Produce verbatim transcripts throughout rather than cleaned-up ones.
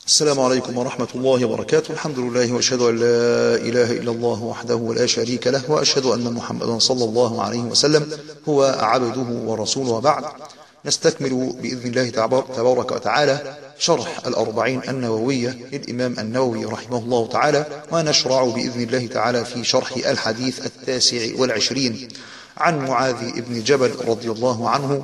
السلام عليكم ورحمة الله وبركاته. الحمد لله وأشهد أن لا إله إلا الله وحده لا شريك له، وأشهد أن محمدا صلى الله عليه وسلم هو عبده ورسوله، وبعد. نستكمل بإذن الله تبارك وتعالى شرح الأربعين النووية للإمام النووي رحمه الله تعالى، ونشرع بإذن الله تعالى في شرح الحديث التاسع والعشرين عن معاذ بن جبل رضي الله عنه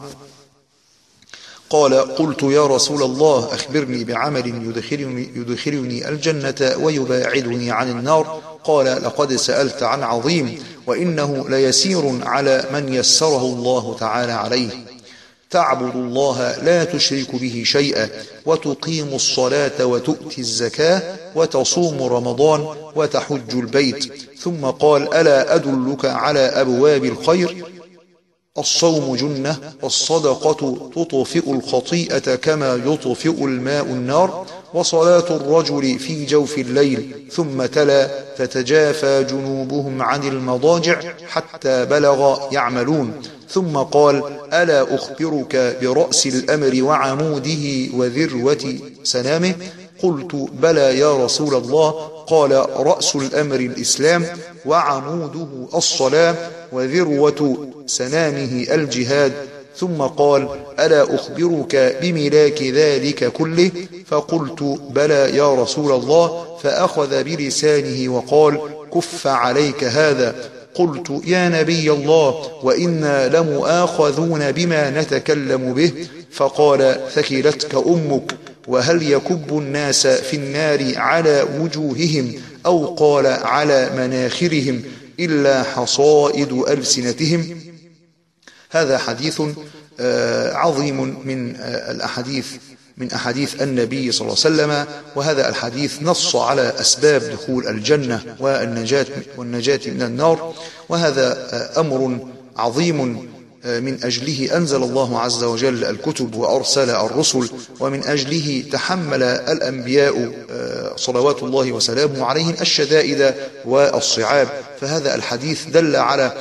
قال: قلت يا رسول الله أخبرني بعمل يدخلني, يدخلني الجنة ويباعدني عن النار. قال: لقد سألت عن عظيم، وإنه ليسير على من يسره الله تعالى عليه. تعبد الله لا تشرك به شيئا، وتقيم الصلاة وتؤتي الزكاة وتصوم رمضان وتحج البيت. ثم قال: ألا أدلك على أبواب الخير؟ الصوم جنة، والصدقة تطفئ الخطيئة كما يطفئ الماء النار، وصلاة الرجل في جوف الليل. ثم تلا: تتجافى جنوبهم عن المضاجع حتى بلغ يعملون. ثم قال: ألا أخبرك برأس الأمر وعموده وذروة سنامه؟ قلت: بلى يا رسول الله. قال: رأس الأمر الإسلام، وعموده الصلاة، وذروة سنامه الجهاد. ثم قال: ألا أخبرك بملاك ذلك كله؟ فقلت: بلى يا رسول الله. فأخذ بلسانه وقال: كف عليك هذا. قلت: يا نبي الله، وإنا لمؤاخذون بما نتكلم به. فقال: ثكلتك أمك. وهل يكب الناس في النار على وجوههم، أو قال على مناخرهم، إلا حصائد ألسنتهم؟ هذا حديث عظيم من الأحاديث من أحاديث النبي صلى الله عليه وسلم، وهذا الحديث نص على أسباب دخول الجنة والنجاة, والنجاة من النار، وهذا أمر عظيم من أجله أنزل الله عز وجل الكتب وأرسل الرسل، ومن أجله تحمل الأنبياء صلوات الله وسلامه عليهم الشدائد والصعاب. فهذا الحديث دل على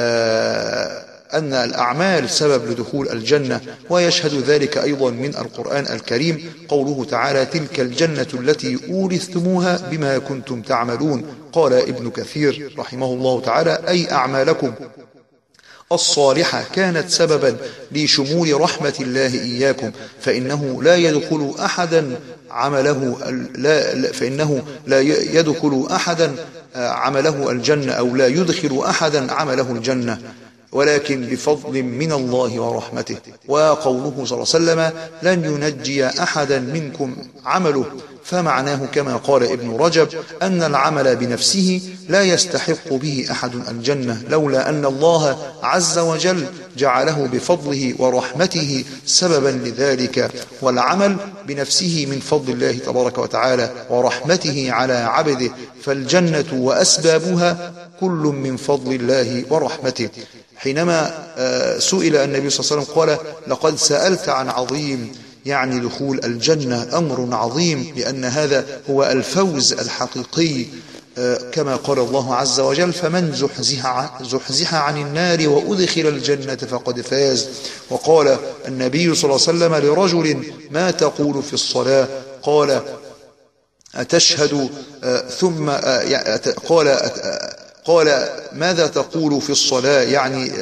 أن الأعمال سبب لدخول الجنة، ويشهد ذلك أيضا من القرآن الكريم قوله تعالى: تلك الجنة التي أورثتموها بما كنتم تعملون. قال ابن كثير رحمه الله تعالى: أي أعمالكم الصالحة كانت سببا لشمول رحمة الله إياكم، فإنه لا يدخل أحدا عمله لا فإنه لا يدخل أحدا عمله الجنة، أو لا يدخل أحدا عمله الجنة، ولكن بفضل من الله ورحمته. وقوله صلى الله عليه وسلم: لن ينجي أحدا منكم عمله، فمعناه كما قال ابن رجب أن العمل بنفسه لا يستحق به أحد الجنة، لولا أن الله عز وجل جعله بفضله ورحمته سببا لذلك. والعمل بنفسه من فضل الله تبارك وتعالى ورحمته على عبده، فالجنة وأسبابها كل من فضل الله ورحمته. حينما سئل النبي صلى الله عليه وسلم قال: لقد سألت عن عظيم، يعني دخول الجنة أمر عظيم، لأن هذا هو الفوز الحقيقي، كما قال الله عز وجل: فمن زحزح, زحزح عن النار وأدخل الجنة فقد فاز. وقال النبي صلى الله عليه وسلم لرجل: ما تقول في الصلاة؟ قال: أتشهد ثم قال قال ماذا تقول في الصلاة؟ يعني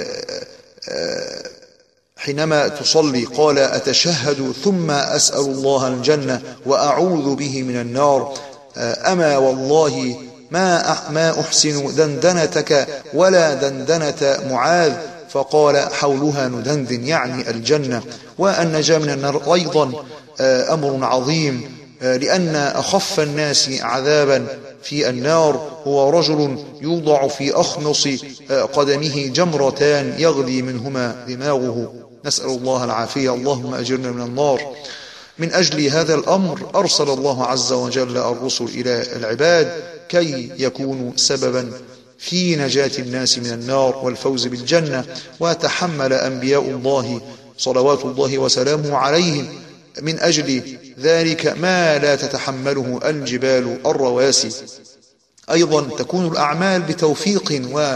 حينما تصلي. قال: أتشهد ثم أسأل الله الجنة وأعوذ به من النار. أما والله ما ما أحسن دندنتك ولا دندنة معاذ. فقال: حولها ندندن، يعني الجنة. والنجاة من النار أيضا أمر عظيم، لأن أخف الناس عذابا في النار هو رجل يوضع في أخنص قدمه جمرتان يغلي منهما دماغه، نسأل الله العافية، اللهم أجرنا من النار. من أجل هذا الأمر أرسل الله عز وجل الرسل إلى العباد كي يكونوا سببا في نجاة الناس من النار والفوز بالجنة. وتحمل أنبياء الله صلوات الله وسلامه عليهم من أجل ذلك ما لا تتحمله الجبال الرواسي. أيضا تكون الأعمال بتوفيق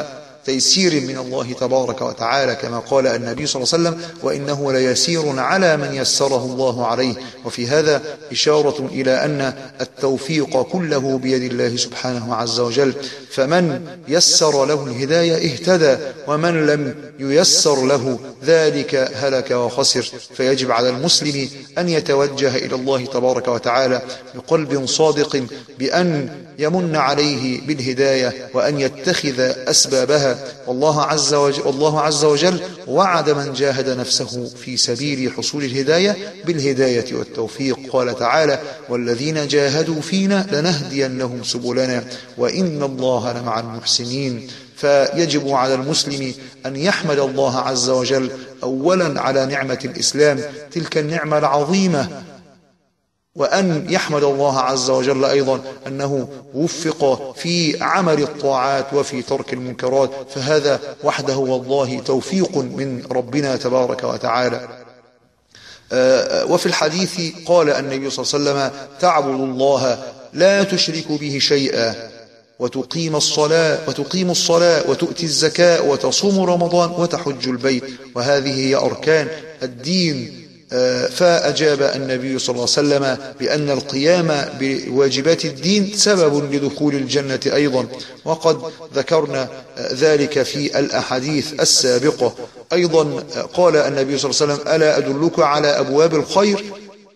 تيسير من الله تبارك وتعالى، كما قال النبي صلى الله عليه وسلم: وإنه ليسير على من يسره الله عليه. وفي هذا إشارة إلى أن التوفيق كله بيد الله سبحانه عز وجل، فمن يسر له الهداية اهتدى، ومن لم ييسر له ذلك هلك وخسر. فيجب على المسلم أن يتوجه إلى الله تبارك وتعالى بقلب صادق بأن يمن عليه بالهداية وأن يتخذ أسبابها. والله عز وجل, والله عز وجل وعد من جاهد نفسه في سبيل حصول الهداية بالهداية والتوفيق. قال تعالى: والذين جاهدوا فينا لنهدينهم سبلنا وإن الله لمع المحسنين. فيجب على المسلم أن يحمد الله عز وجل أولا على نعمة الإسلام، تلك النعمة العظيمة، وأن يحمد الله عز وجل أيضا أنه وفق في عمل الطاعات وفي ترك المنكرات، فهذا وحده والله توفيق من ربنا تبارك وتعالى. وفي الحديث قال النبي صلى الله عليه وسلم: تعبد الله لا تشرك به شيئا وتقيم الصلاة وتقيم الصلاة وتؤتي الزكاة وتصوم رمضان وتحج البيت، وهذه هي أركان الدين. فأجاب النبي صلى الله عليه وسلم بأن القيام بواجبات الدين سبب لدخول الجنة أيضا، وقد ذكرنا ذلك في الأحاديث السابقة. أيضا قال النبي صلى الله عليه وسلم: ألا أدلك على أبواب الخير؟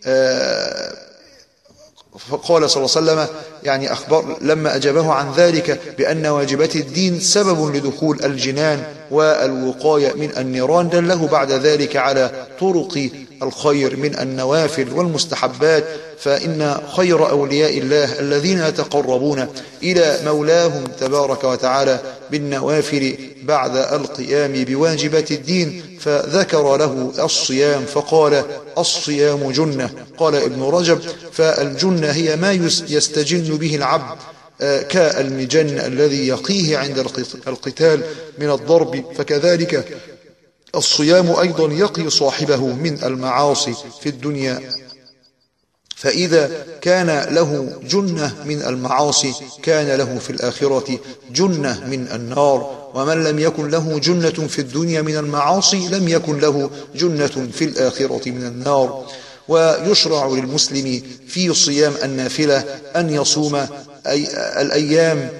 فقال صلى الله عليه وسلم يعني أخبر لما أجابه عن ذلك بأن واجبات الدين سبب لدخول الجنان والوقاية من النيران، دله بعد ذلك على طرق الخير من النوافل والمستحبات. فإن خير أولياء الله الذين يتقربون إلى مولاهم تبارك وتعالى بالنوافل بعد القيام بواجبات الدين، فذكر له الصيام فقال: الصيام جنة. قال ابن رجب: فالجنة هي ما يستجن به العبد كالمجن الذي يقيه عند القتال من الضرب، فكذلك الصيام أيضا يقي صاحبه من المعاصي في الدنيا. فإذا كان له جنة من المعاصي كان له في الآخرة جنة من النار، ومن لم يكن له جنة في الدنيا من المعاصي لم يكن له جنة في الآخرة من النار. ويشرع للمسلم في صيام النافلة أن يصوم أي الأيام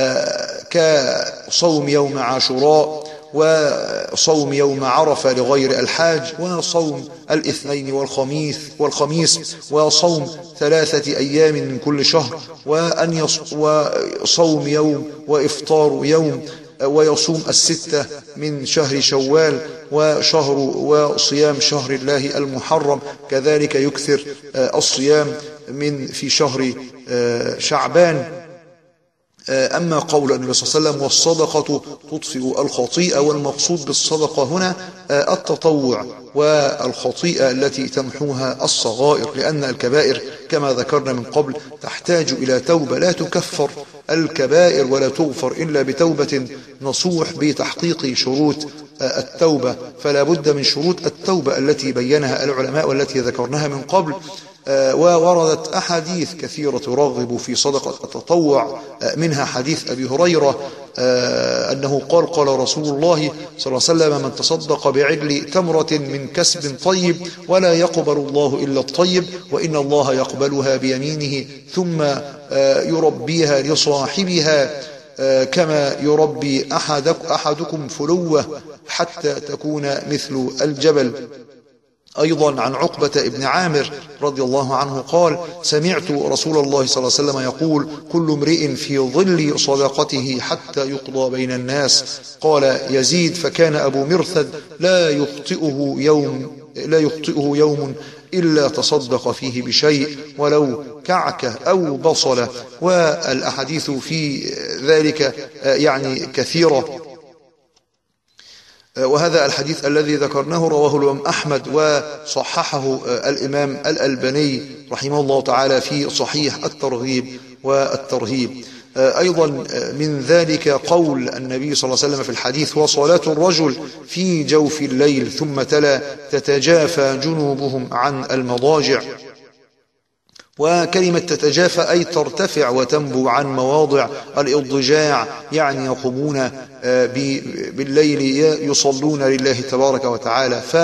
كصوم يوم عاشوراء وصوم يوم عرفة لغير الحاج، وصوم الاثنين والخميس والخميس وصوم ثلاثة أيام من كل شهر، وأن وصوم يوم وإفطار يوم، ويصوم الستة من شهر شوال وشهر وصيام شهر الله المحرم. كذلك يكثر الصيام من في شهر شعبان. أما قول النبي صلى الله عليه وسلم: والصدقة تطفئ الخطيئة، والمقصود بالصدقة هنا التطوع، والخطيئة التي تمحوها الصغائر، لأن الكبائر كما ذكرنا من قبل تحتاج إلى توبة، لا تكفر الكبائر ولا تغفر إلا بتوبة نصوح بتحقيق شروط التوبة. فلا بد من شروط التوبة التي بينها العلماء والتي ذكرناها من قبل. ووردت أحاديث كثيرة ترغب في صدقة التطوع، منها حديث أبي هريرة أنه قال: قال رسول الله صلى الله عليه وسلم: من تصدق بعدل تمرة من كسب طيب ولا يقبل الله إلا الطيب وإن الله يقبلها بيمينه ثم يربيها لصاحبها كما يربي أحدكم فلوة حتى تكون مثل الجبل. أيضا عن عقبة ابن عامر رضي الله عنه قال: سمعت رسول الله صلى الله عليه وسلم يقول: كل امرئ في ظل صدقته حتى يقضى بين الناس. قال يزيد: فكان أبو مرثد لا يخطئه يوم لا يخطئه يوم إلا تصدق فيه بشيء ولو كعكة أو بصلة. والأحاديث في ذلك يعني كثيرة. وهذا الحديث الذي ذكرناه رواه الإمام أحمد وصححه الإمام الألباني رحمه الله تعالى في صحيح الترغيب والترهيب. أيضا من ذلك قول النبي صلى الله عليه وسلم في الحديث: وصلاة الرجل في جوف الليل، ثم تلا: تتجافى جنوبهم عن المضاجع. وكلمة تتجافى أي ترتفع وتنبو عن مواضع الاضطجاع، يعني يقومون بالليل يصلون لله تبارك وتعالى. ف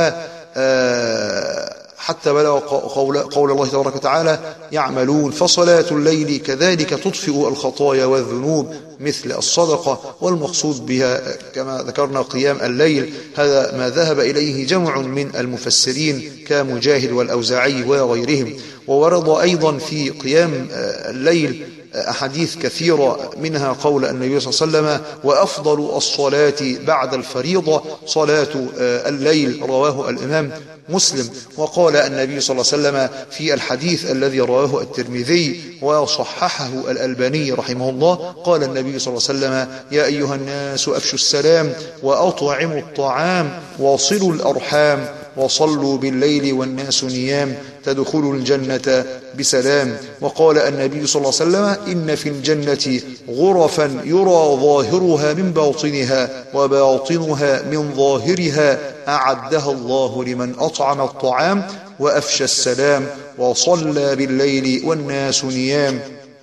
حتى بلغ قول, قول الله تبارك وتعالى يعملون، فصلاة الليل كذلك تطفئ الخطايا والذنوب مثل الصدقة، والمقصود بها كما ذكرنا قيام الليل. هذا ما ذهب إليه جمع من المفسرين كمجاهد والأوزاعي وغيرهم. وورد أيضا في قيام الليل أحاديث كثيرة، منها قول النبي صلى الله عليه وسلم وأفضل الصلاة بعد الفريضة صلاة الليل، رواه الإمام مسلم. وقال النبي صلى الله عليه وسلم في الحديث الذي رواه الترمذي وصححه الألباني رحمه الله، قال النبي صلى الله عليه وسلم يا أيها الناس أفشوا السلام وأطعموا الطعام وصلوا الأرحام وصلوا بالليل والناس نيام تدخلوا الجنة بسلام. وقال النبي صلى الله عليه وسلم إن في الجنة غرفا يرى ظاهرها من باطنها وباطنها من ظاهرها أعدها الله لمن أطعم الطعام وأفشى السلام وصلى بالليل والناس نيام.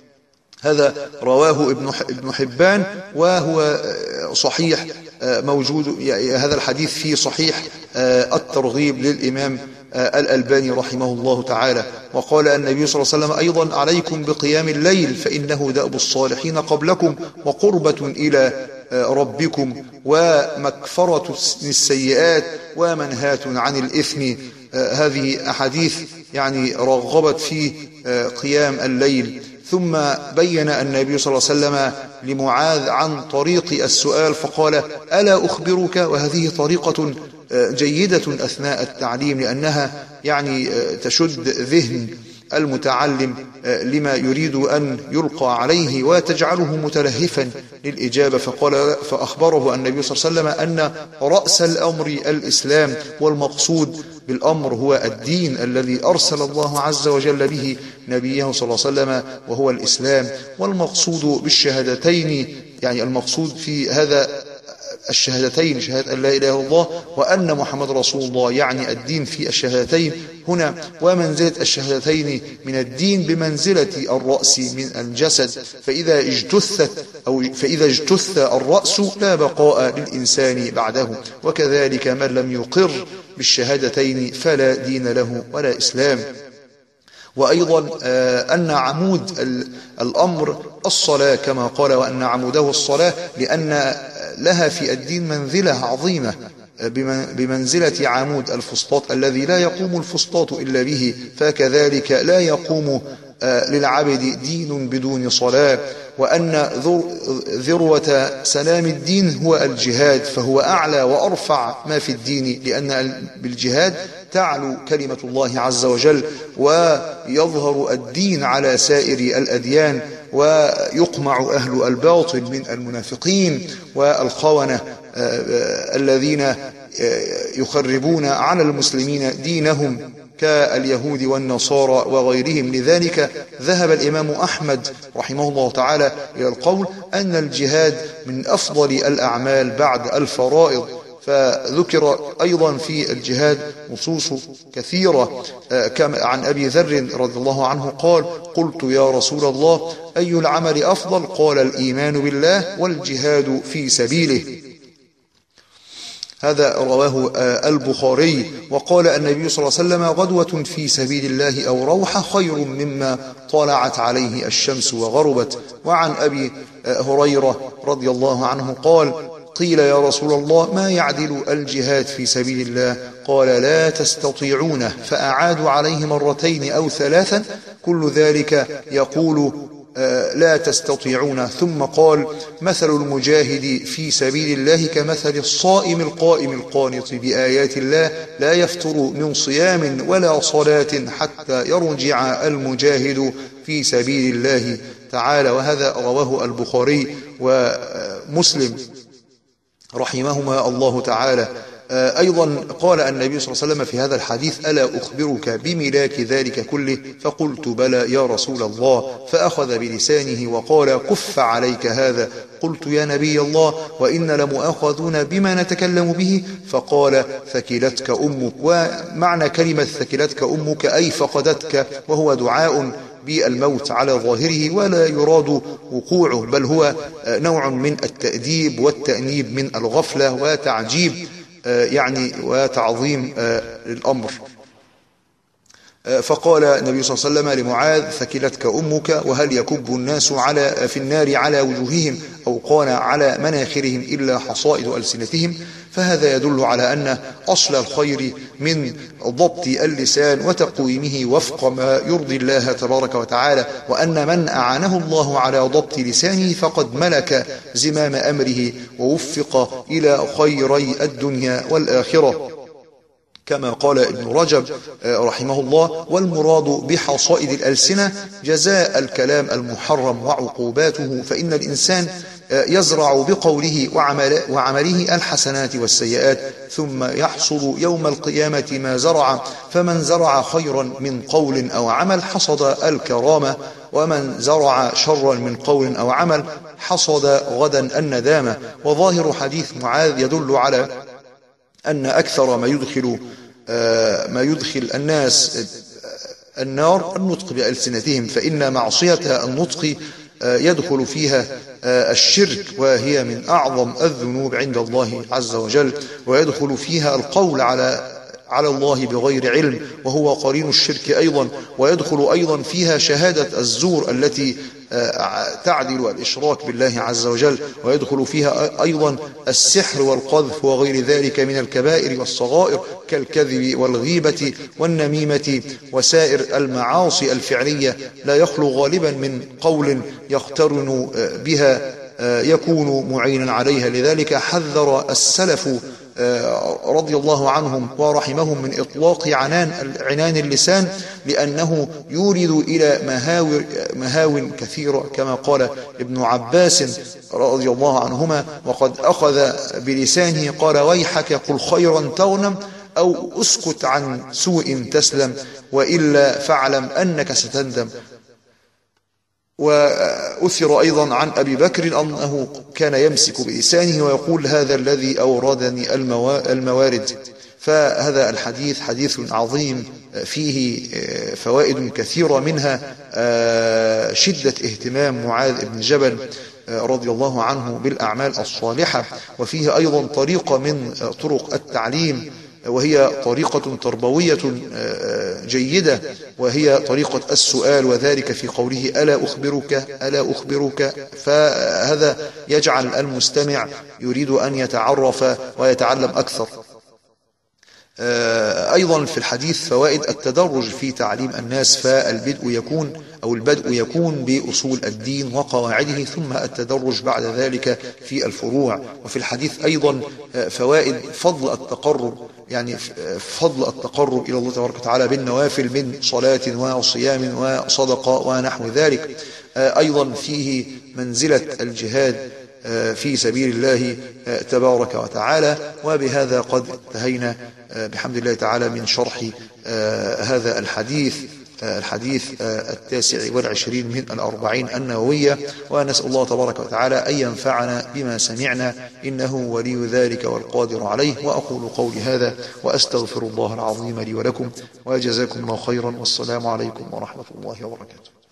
هذا رواه ابن حبان وهو صحيح موجود، هذا الحديث في صحيح الترغيب للإمام الألباني رحمه الله تعالى. وقال النبي صلى الله عليه وسلم أيضا عليكم بقيام الليل فإنه دأب الصالحين قبلكم وقربة إلى ربكم ومكفرة السيئات ومنهاة عن الإثم. هذه أحاديث يعني رغبت في قيام الليل. ثم بين النبي صلى الله عليه وسلم لمعاذ عن طريق السؤال فقال ألا أخبرك، وهذه طريقة جيدة أثناء التعليم لأنها يعني تشد ذهن المتعلم لما يريد أن يلقى عليه وتجعله متلهفا للإجابة. فقال فأخبره النبي صلى الله عليه وسلم أن رأس الأمر الإسلام، والمقصود بالأمر هو الدين الذي أرسل الله عز وجل به نبيه صلى الله عليه وسلم وهو الإسلام. والمقصود بالشهادتين يعني المقصود في هذا الشهادتين شهادة أن لا إله إلا الله وأن محمد رسول الله، يعني الدين في الشهادتين هنا. ومنزلة الشهادتين من الدين بمنزلة الرأس من الجسد، فإذا اجتثت أو فإذا اجتث الرأس لا بقاء للإنسان بعده، وكذلك من لم يقر بالشهادتين فلا دين له ولا إسلام. وأيضا أن عمود الأمر الصلاة كما قال وأن عموده الصلاة، لأن لها في الدين منزلة عظيمة بمنزلة عمود الفسطاط الذي لا يقوم الفسطاط إلا به، فكذلك لا يقوم للعبد دين بدون صلاة. وأن ذروة سلام الدين هو الجهاد، فهو أعلى وأرفع ما في الدين، لأن بالجهاد تعلو كلمة الله عز وجل ويظهر الدين على سائر الأديان، ويقمع أهل الباطل من المنافقين والخونة الذين يخربون على المسلمين دينهم كاليهود والنصارى وغيرهم. لذلك ذهب الإمام أحمد رحمه الله تعالى إلى القول أن الجهاد من أفضل الأعمال بعد الفرائض. فذكر أيضا في الجهاد نصوص كثيرة كما عن أبي ذر رضي الله عنه قال قلت يا رسول الله أي العمل أفضل؟ قال الإيمان بالله والجهاد في سبيله. هذا رواه البخاري. وقال النبي صلى الله عليه وسلم غدوة في سبيل الله أو روحة خير مما طلعت عليه الشمس وغربت. وعن أبي هريرة رضي الله عنه قال قيل يا رسول الله ما يعدل الجهاد في سبيل الله؟ قال لا تستطيعونه، فأعادوا عليه مرتين أو ثلاثا كل ذلك يقول لا تستطيعون. ثم قال مثل المجاهد في سبيل الله كمثل الصائم القائم القانط بآيات الله لا يفتر من صيام ولا صلاة حتى يرجع المجاهد في سبيل الله تعالى. وهذا رواه البخاري ومسلم رحمهما الله تعالى. أيضا قال النبي صلى الله عليه وسلم في هذا الحديث ألا أخبرك بملاك ذلك كله؟ فقلت بلى يا رسول الله. فأخذ بلسانه وقال كف عليك هذا. قلت يا نبي الله وإن لمؤاخذون بما نتكلم به. فقال ثكلتك أمك. ومعنى كلمة ثكلتك أمك أي فقدتك، وهو دعاء بالموت على ظاهره ولا يراد وقوعه، بل هو نوع من التأديب والتأنيب من الغفلة وتعجيب يعني وتعظيم الأمر. فقال النبي صلى الله عليه وسلم لمعاذ: ثكلتك أمك، وهل يكب الناس على في النار على وجوههم أو قال على مناخرهم إلا حصائد ألسنتهم. فهذا يدل على أن أصل الخير من ضبط اللسان وتقويمه وفق ما يرضي الله تبارك وتعالى، وأن من أعانه الله على ضبط لسانه فقد ملك زمام أمره ووفق إلى خيري الدنيا والآخرة، كما قال ابن رجب رحمه الله: والمراد بحصائد الألسنة جزاء الكلام المحرم وعقوباته، فإن الإنسان يزرع بقوله وعمله الحسنات والسيئات، ثم يحصد يوم القيامة ما زرع، فمن زرع خيرا من قول أو عمل حصد الكرامة، ومن زرع شرا من قول أو عمل حصد غدا الندامة. وظاهر حديث معاذ يدل على أن أكثر ما يدخل ما يدخل الناس النار النطق بألسنتهم، فإن معصية النطق يدخل فيها الشرك، وهي من أعظم الذنوب عند الله عز وجل، ويدخل فيها القول على على الله بغير علم، وهو قرين الشرك أيضا، ويدخل أيضا فيها شهادة الزور التي تعدل الإشراك بالله عز وجل، ويدخل فيها أيضا السحر والقذف وغير ذلك من الكبائر والصغائر كالكذب والغيبة والنميمة وسائر المعاصي الفعلية، لا يخلو غالبا من قول يقترن بها يكون معينا عليها. لذلك حذر السلف رضي الله عنهم ورحمهم من إطلاق عنان عنان اللسان، لأنه يورد إلى مهاو مهاو كثيرة، كما قال ابن عباس رضي الله عنهما: وقد أخذ بلسانه قال: ويحك قل خيرا تغنم، أو اسكت عن سوء تسلم، وإلا فاعلم أنك ستندم. وأثر أيضا عن أبي بكر أنه كان يمسك بلسانه ويقول: هذا الذي أوردني الموارد. فهذا الحديث حديث عظيم فيه فوائد كثيرة، منها شدة اهتمام معاذ بن جبل رضي الله عنه بالأعمال الصالحة، وفيه أيضا طريقة من طرق التعليم، وهي طريقة تربوية جيدة، وهي طريقة السؤال، وذلك في قوله: ألا أخبرك ألا أخبرك. فهذا يجعل المستمع يريد أن يتعرف ويتعلم أكثر. أيضا في الحديث فوائد التدرج في تعليم الناس، فالبدء يكون أو البدء يكون بأصول الدين وقواعده، ثم التدرج بعد ذلك في الفروع. وفي الحديث أيضا فوائد فضل التقرب، يعني فضل التقرب إلى الله تبارك وتعالى بالنوافل من صلاة وصيام وصدقة ونحو ذلك. أيضا فيه منزلة الجهاد في سبيل الله تبارك وتعالى. وبهذا قد انتهينا بحمد الله تعالى من شرح هذا الحديث الحديث التاسع والعشرين من الأربعين النووية، ونسأل الله تبارك وتعالى أن ينفعنا بما سمعنا، إنه ولي ذلك والقادر عليه. وأقول قولي هذا وأستغفر الله العظيم لي ولكم، وجزاكم الله خيرا، والسلام عليكم ورحمة الله وبركاته.